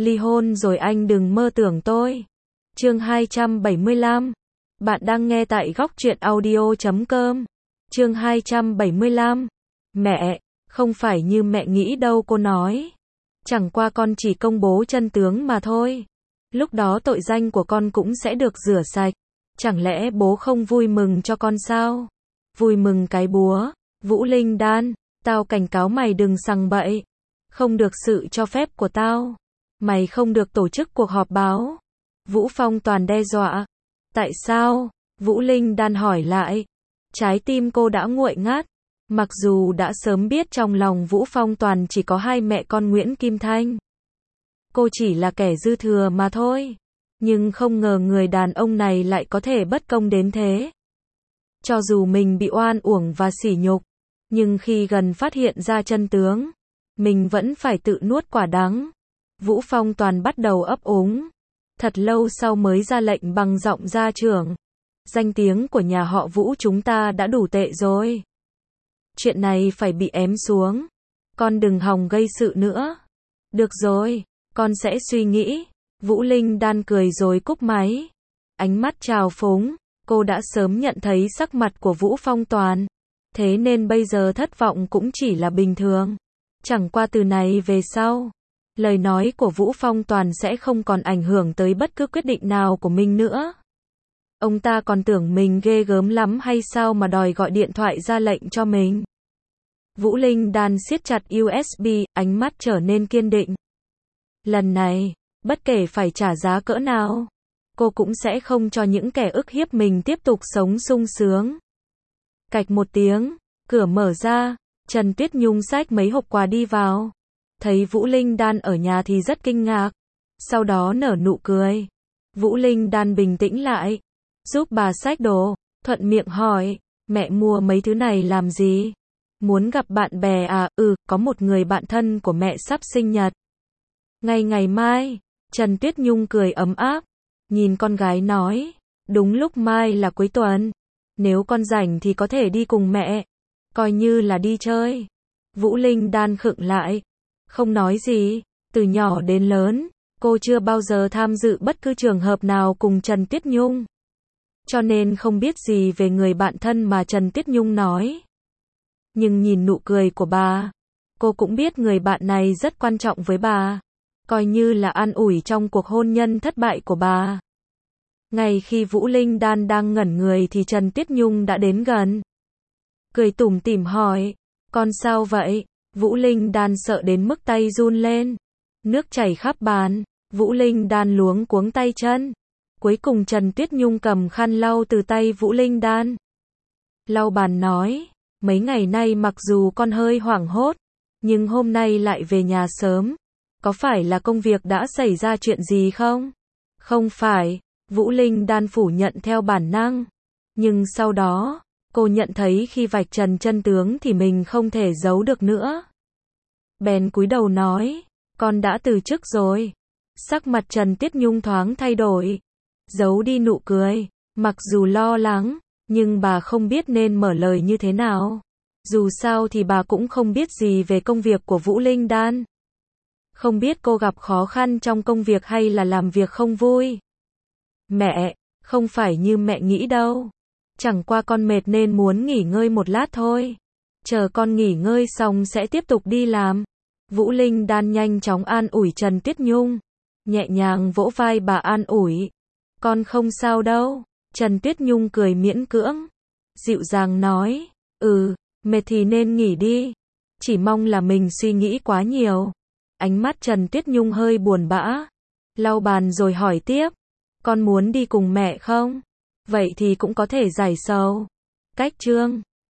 Ly hôn rồi anh đừng mơ tưởng tôi. Chương 275. Bạn đang nghe tại góc truyện audio.com. Chương 275. Mẹ, không phải như mẹ nghĩ đâu cô nói. Chẳng qua con chỉ công bố chân tướng mà thôi. Lúc đó tội danh của con cũng sẽ được rửa sạch. Chẳng lẽ bố không vui mừng cho con sao? Vui mừng cái búa. Vũ Linh Đan, tao cảnh cáo mày đừng sằng bậy. Không được sự cho phép của tao. Mày không được tổ chức cuộc họp báo. Vũ Phong Toàn đe dọa. Tại sao? Vũ Linh Đan hỏi lại. Trái tim cô đã nguội ngắt. Mặc dù đã sớm biết trong lòng Vũ Phong Toàn chỉ có hai mẹ con Nguyễn Kim Thanh. Cô chỉ là kẻ dư thừa mà thôi. Nhưng không ngờ người đàn ông này lại có thể bất công đến thế. Cho dù mình bị oan uổng và sỉ nhục, nhưng khi gần phát hiện ra chân tướng, mình vẫn phải tự nuốt quả đắng. Vũ Phong Toàn bắt đầu ấp úng. Thật lâu sau mới ra lệnh bằng giọng gia trưởng. Danh tiếng của nhà họ Vũ chúng ta đã đủ tệ rồi. Chuyện này phải bị ém xuống. Con đừng hòng gây sự nữa. Được rồi, con sẽ suy nghĩ. Vũ Linh Đan cười rồi cúp máy. Ánh mắt trào phúng. Cô đã sớm nhận thấy sắc mặt của Vũ Phong Toàn. Thế nên bây giờ thất vọng cũng chỉ là bình thường. Chẳng qua từ này về sau, lời nói của Vũ Phong Toàn sẽ không còn ảnh hưởng tới bất cứ quyết định nào của mình nữa. Ông ta còn tưởng mình ghê gớm lắm hay sao mà đòi gọi điện thoại ra lệnh cho mình. Vũ Linh Đan siết chặt USB, ánh mắt trở nên kiên định. Lần này, bất kể phải trả giá cỡ nào, cô cũng sẽ không cho những kẻ ức hiếp mình tiếp tục sống sung sướng. Cạch một tiếng, cửa mở ra, Trần Tuyết Nhung xách mấy hộp quà đi vào. Thấy Vũ Linh Đan ở nhà thì rất kinh ngạc. Sau đó nở nụ cười. Vũ Linh Đan bình tĩnh lại. Giúp bà xách đồ. Thuận miệng hỏi. Mẹ mua mấy thứ này làm gì? Muốn gặp bạn bè à? Có một người bạn thân của mẹ sắp sinh nhật. Ngay ngày mai. Trần Tuyết Nhung cười ấm áp. Nhìn con gái nói. Đúng lúc mai là cuối tuần. Nếu con rảnh thì có thể đi cùng mẹ. Coi như là đi chơi. Vũ Linh Đan khựng lại. Không nói gì. Từ nhỏ đến lớn, cô chưa bao giờ tham dự bất cứ trường hợp nào cùng Trần Tuyết Nhung. Cho nên không biết gì về người bạn thân mà Trần Tuyết Nhung nói. Nhưng nhìn nụ cười của bà, cô cũng biết người bạn này rất quan trọng với bà. Coi như là an ủi trong cuộc hôn nhân thất bại của bà. Ngay khi Vũ Linh Đan đang ngẩn người thì Trần Tuyết Nhung đã đến gần. Cười tủm tỉm hỏi, con sao vậy? Vũ Linh Đan sợ đến mức tay run lên. Nước chảy khắp bàn. Vũ Linh Đan luống cuống tay chân. Cuối cùng Trần Tuyết Nhung cầm khăn lau từ tay Vũ Linh Đan. Lau bàn nói, mấy ngày nay mặc dù con hơi hoảng hốt, nhưng hôm nay lại về nhà sớm. Có phải là công việc đã xảy ra chuyện gì không? Không phải, Vũ Linh Đan phủ nhận theo bản năng. Nhưng sau đó, cô nhận thấy khi vạch trần chân tướng thì mình không thể giấu được nữa. Bèn cúi đầu nói, con đã từ chức rồi. Sắc mặt Trần Tuyết Nhung thoáng thay đổi. Giấu đi nụ cười. Mặc dù lo lắng, nhưng bà không biết nên mở lời như thế nào. Dù sao thì bà cũng không biết gì về công việc của Vũ Linh Đan. Không biết cô gặp khó khăn trong công việc hay là làm việc không vui. Mẹ, không phải như mẹ nghĩ đâu. Chẳng qua con mệt nên muốn nghỉ ngơi một lát thôi. Chờ con nghỉ ngơi xong sẽ tiếp tục đi làm. Vũ Linh Đan nhanh chóng an ủi Trần Tuyết Nhung. Nhẹ nhàng vỗ vai bà an ủi. Con không sao đâu. Trần Tuyết Nhung cười miễn cưỡng. Dịu dàng nói. Mệt thì nên nghỉ đi. Chỉ mong là mình suy nghĩ quá nhiều. Ánh mắt Trần Tuyết Nhung hơi buồn bã. Lau bàn rồi hỏi tiếp. Con muốn đi cùng mẹ không? Vậy thì cũng có thể giải sầu. Cách chương